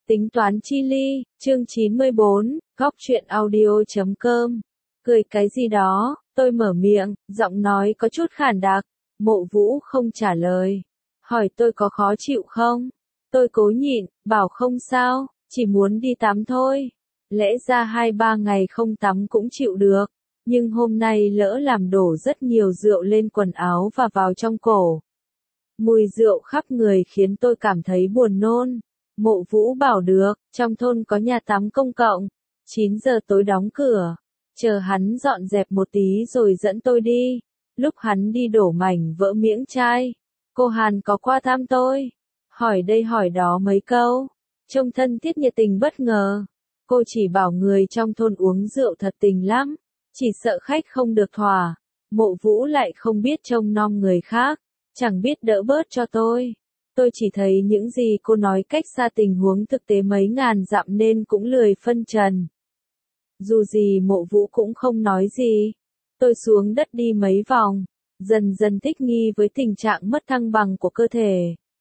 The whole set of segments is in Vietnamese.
Tính toán chi ly, chương 94, góc truyện audio.com. Cười cái gì đó, tôi mở miệng, giọng nói có chút khản đặc. Mộ Vũ không trả lời. Hỏi tôi có khó chịu không? Tôi cố nhịn, bảo không sao, chỉ muốn đi tắm thôi. Lẽ ra 2-3 ngày không tắm cũng chịu được. Nhưng hôm nay lỡ làm đổ rất nhiều rượu lên quần áo và vào trong cổ. Mùi rượu khắp người khiến tôi cảm thấy buồn nôn. Mộ Vũ bảo được, trong thôn có nhà tắm công cộng. 9 giờ tối đóng cửa. Chờ hắn dọn dẹp một tí rồi dẫn tôi đi. Lúc hắn đi đổ mảnh vỡ miếng chai. Cô Hàn có qua thăm tôi. Hỏi đây hỏi đó mấy câu. Trông thân thiết nhiệt tình bất ngờ. Cô chỉ bảo người trong thôn uống rượu thật tình lắm. Chỉ sợ khách không được thỏa. Mộ Vũ lại không biết trông nom người khác. Chẳng biết đỡ bớt cho tôi. Tôi chỉ thấy những gì cô nói cách xa tình huống thực tế mấy ngàn dặm nên cũng lười phân trần. Dù gì Mộ Vũ cũng không nói gì. Tôi xuống đất đi mấy vòng, dần dần thích nghi với tình trạng mất thăng bằng của cơ thể.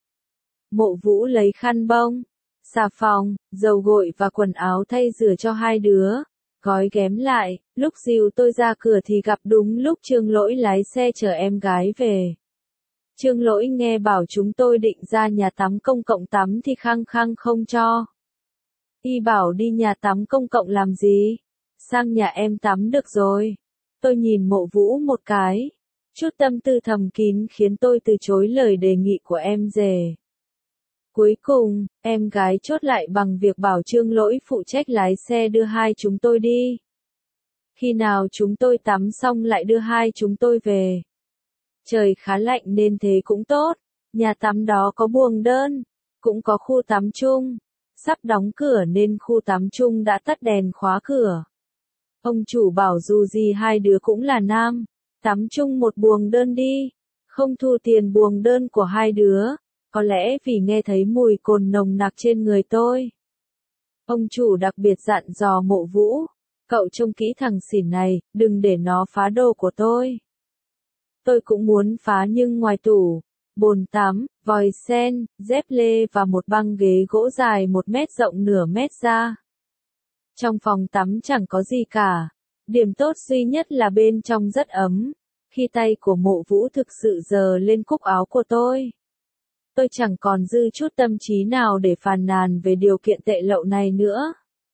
Mộ Vũ lấy khăn bông, xà phòng, dầu gội và quần áo thay rửa cho hai đứa, gói ghém lại. Lúc dìu tôi ra cửa thì gặp đúng lúc Trương Lỗi lái xe chở em gái về. Trương Lỗi nghe bảo chúng tôi định ra nhà tắm công cộng tắm thì khăng khăng không cho. Y bảo đi nhà tắm công cộng làm gì? Sang nhà em tắm được rồi. Tôi nhìn Mộ Vũ một cái. Chút tâm tư thầm kín khiến tôi từ chối lời đề nghị của em rể. Cuối cùng, em gái chốt lại bằng việc bảo Trương Lỗi phụ trách lái xe đưa hai chúng tôi đi. Khi nào chúng tôi tắm xong lại đưa hai chúng tôi về. Trời khá lạnh nên thế cũng tốt. Nhà tắm đó có buồng đơn, cũng có khu tắm chung. Sắp đóng cửa nên khu tắm chung đã tắt đèn khóa cửa. Ông chủ bảo dù gì hai đứa cũng là nam, tắm chung một buồng đơn đi, không thu tiền buồng đơn của hai đứa, có lẽ vì nghe thấy mùi cồn nồng nặc trên người tôi. Ông chủ đặc biệt dặn dò Mộ Vũ, cậu trông kỹ thằng xỉn này, đừng để nó phá đồ của tôi. Tôi cũng muốn phá nhưng ngoài tủ, bồn tắm, vòi sen, dép lê và một băng ghế gỗ dài 1 mét rộng nửa mét ra. Trong phòng tắm chẳng có gì cả. Điểm tốt duy nhất là bên trong rất ấm. Khi tay của Mộ Vũ thực sự giơ lên cúc áo của tôi chẳng còn dư chút tâm trí nào để phàn nàn về điều kiện tệ lậu này nữa.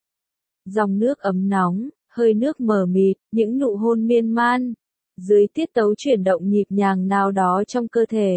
Dòng nước ấm nóng, hơi nước mờ mịt, những nụ hôn miên man. Dưới tiết tấu chuyển động nhịp nhàng nào đó trong cơ thể.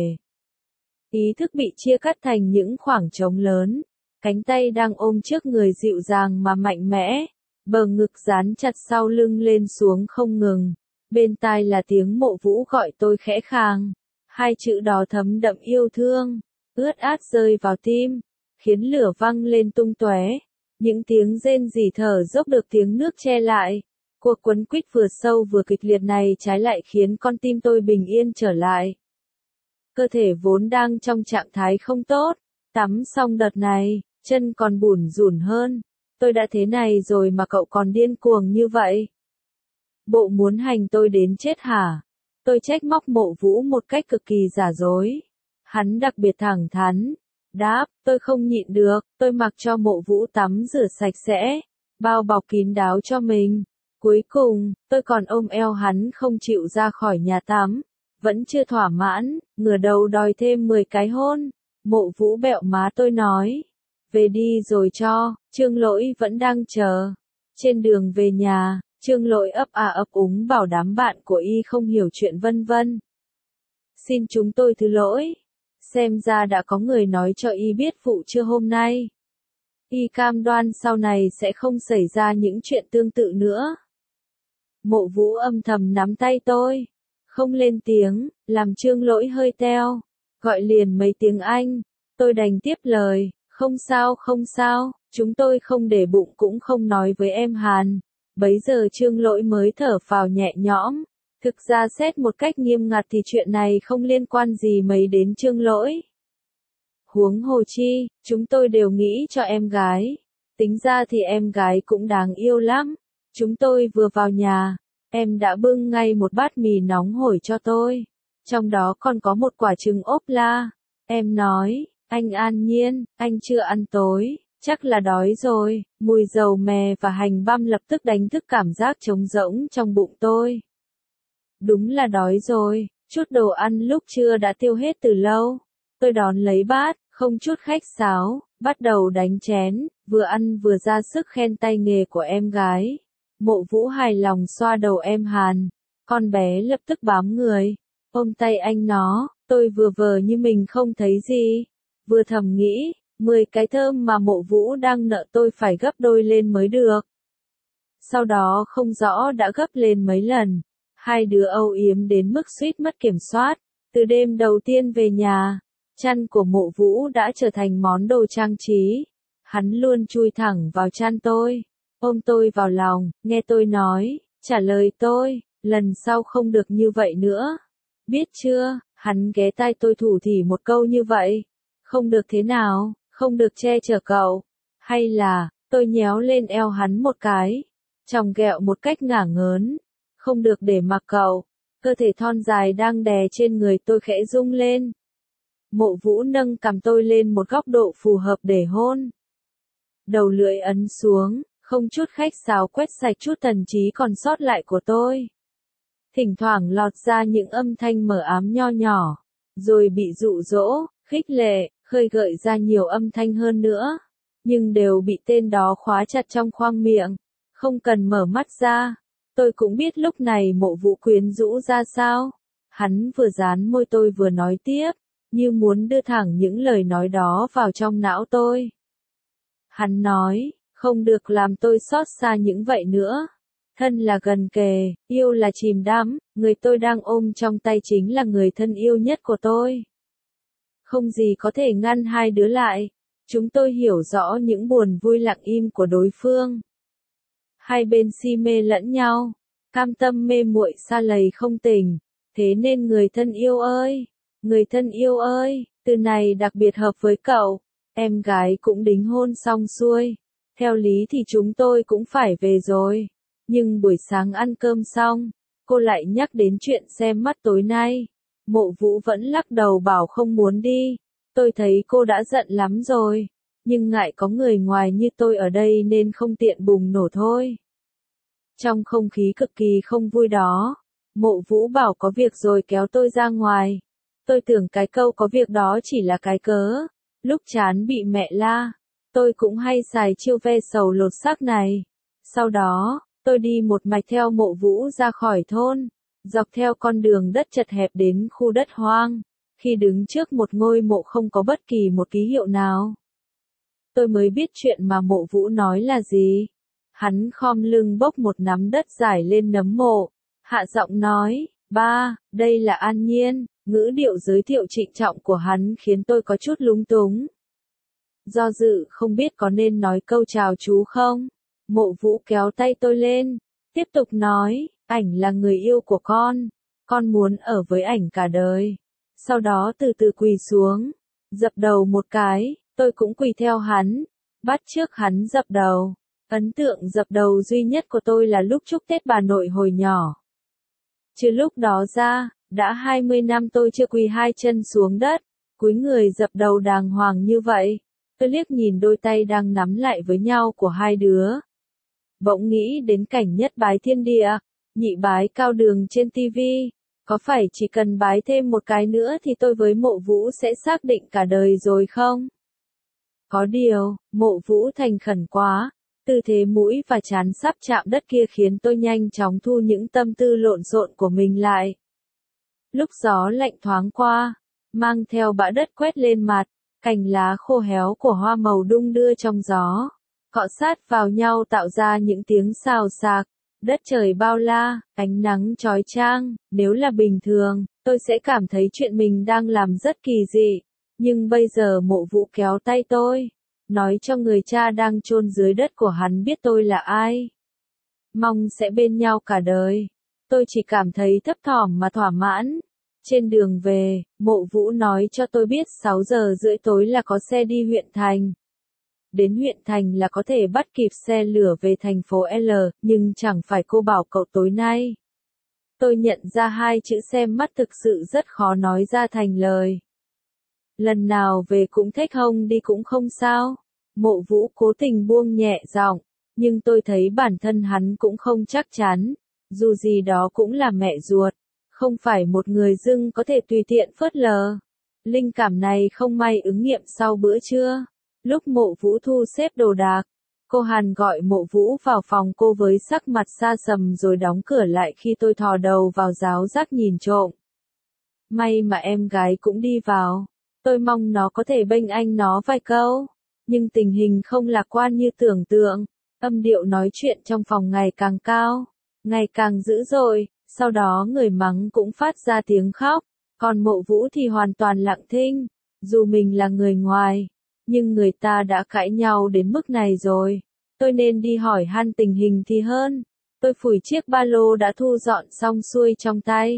Ý thức bị chia cắt thành những khoảng trống lớn. Cánh tay đang ôm trước người dịu dàng mà mạnh mẽ. Bờ ngực dán chặt sau lưng lên xuống không ngừng. Bên tai là tiếng Mộ Vũ gọi tôi khẽ khàng. Hai chữ đó thấm đậm yêu thương. Ướt át rơi vào tim. Khiến lửa văng lên tung tóe. Những tiếng rên rỉ thở dốc được tiếng nước che lại. Cuộc quấn quýt vừa sâu vừa kịch liệt này trái lại khiến con tim tôi bình yên trở lại. Cơ thể vốn đang trong trạng thái không tốt. Tắm xong đợt này, chân còn bủn rủn hơn. Tôi đã thế này rồi mà cậu còn điên cuồng như vậy. Bộ muốn hành tôi đến chết hả? Tôi trách móc Mộ Vũ một cách cực kỳ giả dối. Hắn đặc biệt thẳng thắn. Đáp, tôi không nhịn được, tôi mặc cho Mộ Vũ tắm rửa sạch sẽ, bao bọc kín đáo cho mình. Cuối cùng, tôi còn ôm eo hắn không chịu ra khỏi nhà tắm. Vẫn chưa thỏa mãn, ngửa đầu đòi thêm 10 cái hôn. Mộ Vũ bẹo má tôi nói. Về đi rồi cho, Trương Lỗi vẫn đang chờ. Trên đường về nhà, Trương Lỗi ấp à ấp úng bảo đám bạn của y không hiểu chuyện vân vân. Xin chúng tôi thứ lỗi. Xem ra đã có người nói cho y biết vụ trưa hôm nay. Y cam đoan sau này sẽ không xảy ra những chuyện tương tự nữa. Mộ Vũ âm thầm nắm tay tôi. Không lên tiếng, làm Trương Lỗi hơi teo. Gọi liền mấy tiếng Anh. Tôi đành tiếp lời. Không sao không sao, chúng tôi không để bụng cũng không nói với em Hàn. Bấy giờ Trương Lỗi mới thở phào nhẹ nhõm. Thực ra xét một cách nghiêm ngặt thì chuyện này không liên quan gì mấy đến Trương Lỗi. Huống hồ chi, chúng tôi đều nghĩ cho em gái. Tính ra thì em gái cũng đáng yêu lắm. Chúng tôi vừa vào nhà, em đã bưng ngay một bát mì nóng hổi cho tôi. Trong đó còn có một quả trứng ốp la. Em nói, anh An Nhiên, anh chưa ăn tối, Chắc là đói rồi, mùi dầu mè và hành băm lập tức đánh thức cảm giác trống rỗng trong bụng tôi. Đúng là đói rồi, chút đồ ăn lúc trưa đã tiêu hết từ lâu. Tôi đón lấy bát, không chút khách sáo, bắt đầu đánh chén, vừa ăn vừa ra sức khen tay nghề của em gái. Mộ Vũ hài lòng xoa đầu em Hàn, con bé lập tức bám người, ôm tay anh nó, tôi vừa vờ như mình không thấy gì, vừa thầm nghĩ, 10 cái thơm mà Mộ Vũ đang nợ tôi phải gấp đôi lên mới được. Sau đó không rõ đã gấp lên mấy lần, hai đứa âu yếm đến mức suýt mất kiểm soát, từ đêm đầu tiên về nhà. Chăn của Mộ Vũ đã trở thành món đồ trang trí. Hắn luôn chui thẳng vào chăn tôi, ôm tôi vào lòng, nghe tôi nói, trả lời tôi, lần sau không được như vậy nữa. Biết chưa, hắn ghé tai tôi thủ thỉ một câu như vậy. Không được thế nào, không được che chở cậu. Hay là, tôi nhéo lên eo hắn một cái, chòng ghẹo một cách ngả ngớn. Không được để mặc cậu. Cơ thể thon dài đang đè trên người tôi khẽ rung lên. Mộ Vũ nâng cằm tôi lên một góc độ phù hợp để hôn. Đầu lưỡi ấn xuống, không chút khách sáo quét sạch chút thần trí còn sót lại của tôi. Thỉnh thoảng lọt ra những âm thanh mờ ám nho nhỏ, rồi bị dụ dỗ, khích lệ, khơi gợi ra nhiều âm thanh hơn nữa, nhưng đều bị tên đó khóa chặt trong khoang miệng, không cần mở mắt ra. Tôi cũng biết lúc này Mộ Vũ quyến rũ ra sao. Hắn vừa dán môi tôi vừa nói tiếp, như muốn đưa thẳng những lời nói đó vào trong não tôi. Hắn nói, không được làm tôi xót xa những vậy nữa. Thân là gần kề, yêu là chìm đắm, người tôi đang ôm trong tay chính là người thân yêu nhất của tôi. Không gì có thể ngăn hai đứa lại. Chúng tôi hiểu rõ những buồn vui lặng im của đối phương. Hai bên si mê lẫn nhau, cam tâm mê muội sa lầy không tình. Thế nên người thân yêu ơi, người thân yêu ơi, từ này đặc biệt hợp với cậu. Em gái cũng đính hôn xong xuôi. Theo lý thì chúng tôi cũng phải về rồi. Nhưng buổi sáng ăn cơm xong, cô lại nhắc đến chuyện xem mắt tối nay. Mộ Vũ vẫn lắc đầu bảo không muốn đi. Tôi thấy cô đã giận lắm rồi. Nhưng ngại có người ngoài như tôi ở đây nên không tiện bùng nổ thôi. Trong không khí cực kỳ không vui đó, Mộ Vũ bảo có việc rồi kéo tôi ra ngoài. Tôi tưởng cái câu có việc đó chỉ là cái cớ. Lúc chán bị mẹ la, tôi cũng hay xài chiêu ve sầu lột xác này. Sau đó, tôi đi một mạch theo Mộ Vũ ra khỏi thôn, dọc theo con đường đất chật hẹp đến khu đất hoang. Khi đứng trước một ngôi mộ không có bất kỳ một ký hiệu nào, tôi mới biết chuyện mà Mộ Vũ nói là gì. Hắn khom lưng bốc một nắm đất rải lên nấm mộ, hạ giọng nói, ba, đây là An Nhiên. Ngữ điệu giới thiệu trịnh trọng của hắn khiến tôi có chút lúng túng. Do dự không biết có nên nói câu chào chú không. Mộ Vũ kéo tay tôi lên, tiếp tục nói, ảnh là người yêu của con muốn ở với ảnh cả đời. Sau đó từ từ quỳ xuống, dập đầu một cái, tôi cũng quỳ theo hắn, bắt chước hắn dập đầu. Ấn tượng dập đầu duy nhất của tôi là lúc chúc Tết bà nội hồi nhỏ. Chứ lúc đó ra, đã 20 năm tôi chưa quỳ hai chân xuống đất, cúi người dập đầu đàng hoàng như vậy. Tôi liếc nhìn đôi tay đang nắm lại với nhau của hai đứa. Bỗng nghĩ đến cảnh nhất bái thiên địa, nhị bái cao đường trên tivi. Có phải chỉ cần bái thêm một cái nữa thì tôi với Mộ Vũ sẽ xác định cả đời rồi không? Có điều, Mộ Vũ thành khẩn quá. Tư thế mũi và trán sắp chạm đất kia khiến tôi nhanh chóng thu những tâm tư lộn xộn của mình lại. Lúc gió lạnh thoáng qua, mang theo bã đất quét lên mặt, cành lá khô héo của hoa màu đung đưa trong gió, cọ sát vào nhau tạo ra những tiếng xào xạc. Đất trời bao la, ánh nắng chói chang, nếu là bình thường, tôi sẽ cảm thấy chuyện mình đang làm rất kỳ dị. Nhưng bây giờ Mộ Vũ kéo tay tôi, nói cho người cha đang chôn dưới đất của hắn biết tôi là ai. Mong sẽ bên nhau cả đời. Tôi chỉ cảm thấy thấp thỏm mà thỏa mãn. Trên đường về, Mộ Vũ nói cho tôi biết 6 giờ rưỡi tối là có xe đi huyện thành. Đến huyện thành là có thể bắt kịp xe lửa về thành phố L, nhưng chẳng phải cô bảo cậu tối nay. Tôi nhận ra hai chữ xem mắt thực sự rất khó nói ra thành lời. Lần nào về cũng thếch hông đi cũng không sao. Mộ Vũ cố tình buông nhẹ giọng, nhưng tôi thấy bản thân hắn cũng không chắc chắn, dù gì đó cũng là mẹ ruột, không phải một người dưng có thể tùy tiện phớt lờ. Linh cảm này không may ứng nghiệm sau bữa trưa, lúc Mộ Vũ thu xếp đồ đạc, cô Hàn gọi Mộ Vũ vào phòng cô với sắc mặt xa sầm rồi đóng cửa lại khi tôi thò đầu vào ráo rác nhìn trộm. May mà em gái cũng đi vào, tôi mong nó có thể bênh anh nó vài câu, nhưng tình hình không lạc quan như tưởng tượng, âm điệu nói chuyện trong phòng ngày càng cao, ngày càng dữ dội, sau đó người mắng cũng phát ra tiếng khóc, còn Mộ Vũ thì hoàn toàn lặng thinh, dù mình là người ngoài, nhưng người ta đã cãi nhau đến mức này rồi, tôi nên đi hỏi han tình hình thì hơn. Tôi phủi chiếc ba lô đã thu dọn xong xuôi trong tay.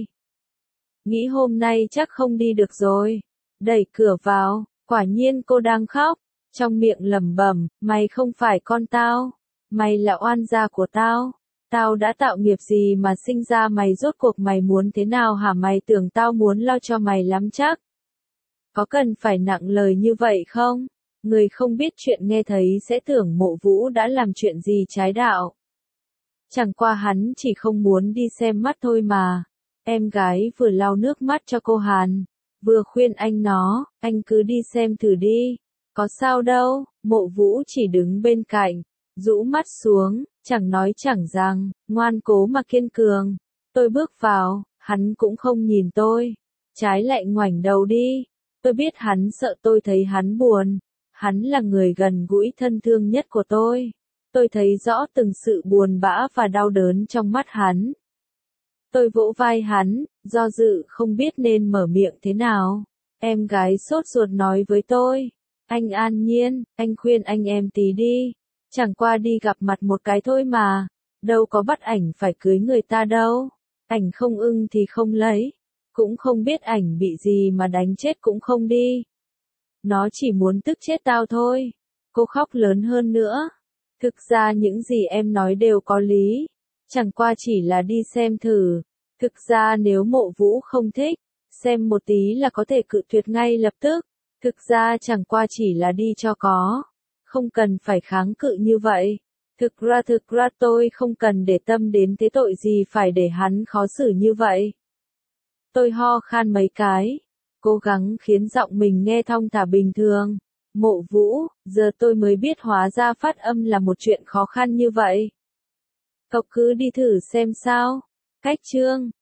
Nghĩ hôm nay chắc không đi được rồi. Đẩy cửa vào, quả nhiên cô đang khóc, trong miệng lẩm bẩm, mày không phải con tao, mày là oan gia của tao. Tao đã tạo nghiệp gì mà sinh ra mày, rốt cuộc mày muốn thế nào hả? Mày tưởng tao muốn lo cho mày lắm chắc. Có cần phải nặng lời như vậy không? Người không biết chuyện nghe thấy sẽ tưởng Mộ Vũ đã làm chuyện gì trái đạo. Chẳng qua hắn chỉ không muốn đi xem mắt thôi mà. Em gái vừa lau nước mắt cho cô Hàn, vừa khuyên anh cứ đi xem thử đi. Có sao đâu, Mộ Vũ chỉ đứng bên cạnh, rũ mắt xuống, chẳng nói chẳng rằng, ngoan cố mà kiên cường. Tôi bước vào, hắn cũng không nhìn tôi, trái lại ngoảnh đầu đi. Tôi biết hắn sợ tôi thấy hắn buồn. Hắn là người gần gũi thân thương nhất của tôi. Tôi thấy rõ từng sự buồn bã và đau đớn trong mắt hắn. Tôi vỗ vai hắn, do dự không biết nên mở miệng thế nào. Em gái sốt ruột nói với tôi. Anh An Nhiên, anh khuyên anh em tí đi. Chẳng qua đi gặp mặt một cái thôi mà. Đâu có bắt ảnh phải cưới người ta đâu. Ảnh không ưng thì không lấy. Cũng không biết ảnh bị gì mà đánh chết cũng không đi. Nó chỉ muốn tức chết tao thôi. Cô khóc lớn hơn nữa. Thực ra những gì em nói đều có lý. Chẳng qua chỉ là đi xem thử. Thực ra nếu Mộ Vũ không thích, xem một tí là có thể cự tuyệt ngay lập tức. Thực ra chẳng qua chỉ là đi cho có. Không cần phải kháng cự như vậy. Thực ra tôi không cần để tâm đến thế tội gì phải để hắn khó xử như vậy. Tôi ho khan mấy cái, cố gắng khiến giọng mình nghe thong thả bình thường. Mộ Vũ, giờ tôi mới biết hóa ra phát âm là một chuyện khó khăn như vậy. Cậu cứ đi thử xem sao. Cách chương